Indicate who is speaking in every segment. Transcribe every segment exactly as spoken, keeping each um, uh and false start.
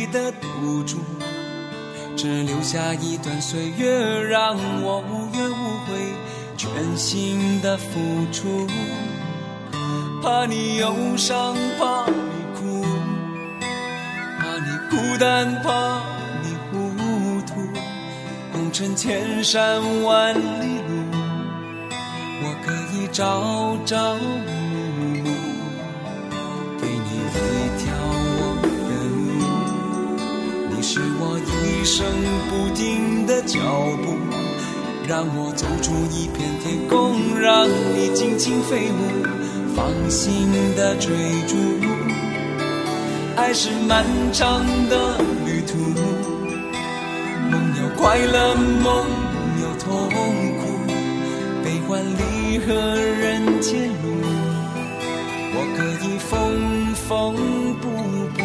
Speaker 1: 的赌注，只留下一段岁月让我无怨无悔全心的付出。怕你忧伤，怕你哭，怕你孤单，怕你糊涂，红尘千山万里路，我可以朝朝暮暮，给你一条我的路。你是我一生不停的脚步，让我走出一片天空，让你尽情飞舞，放心的追逐。爱是漫长的旅途，梦有快乐，梦有痛苦，悲欢离合人间路，我可以缝缝补补。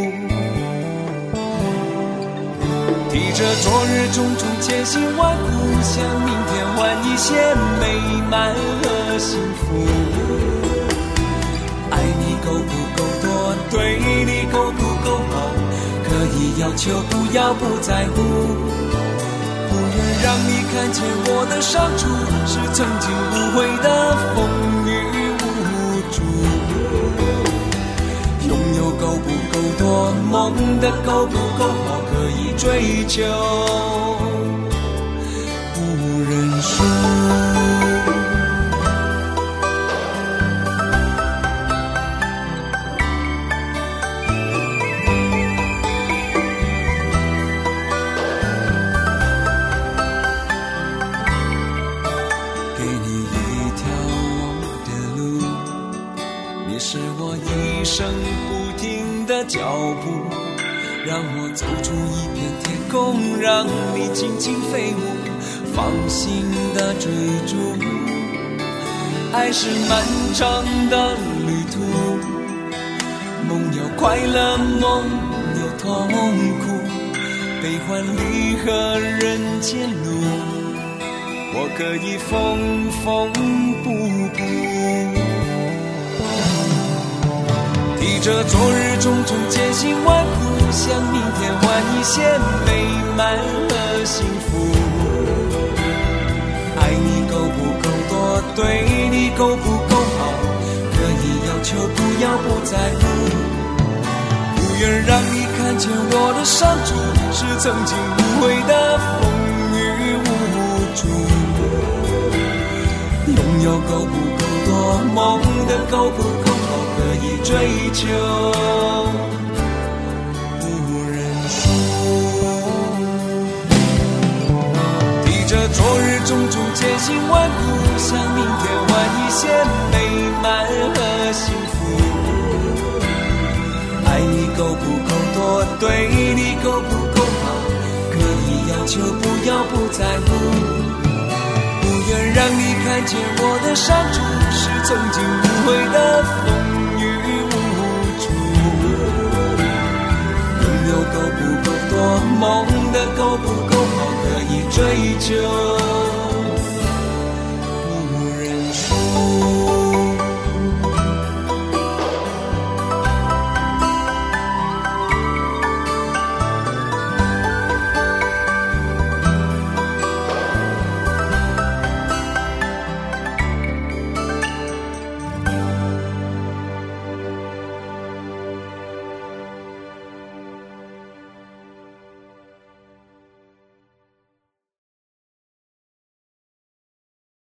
Speaker 1: 提着昨日种种千辛万苦，向明天换一些美满和幸福。爱你够不够多，对你够不够好，可以要求不要不在乎。不愿让你看见我的伤处，是曾经无悔的风雨无阻。拥有够不够多，梦的够不够好，可以追求不认输。不停的脚步，让我走出一片天空，让你尽情飞舞，放心的追逐。爱是漫长的旅途，梦有快乐，梦有痛苦，悲欢离合人间路，我可以缝缝补补。提着昨日种种艰辛万苦，向明天换一些美满和幸福。爱你够不够多，对你够不够好，可以要求不要不在乎。不愿让你看见我的伤处，是曾经无悔的风雨无阻。拥有够不够多，梦的够不够好，可以追求不认输。提着昨日种种艰辛万苦，向明天换一些美满和幸福。爱你够不够多，对你够不够好，可以要求不要不在乎。不愿让你看见我的伤处，是曾经无悔的风雨无阻。拥有够不够多，梦的够不够好，可以追求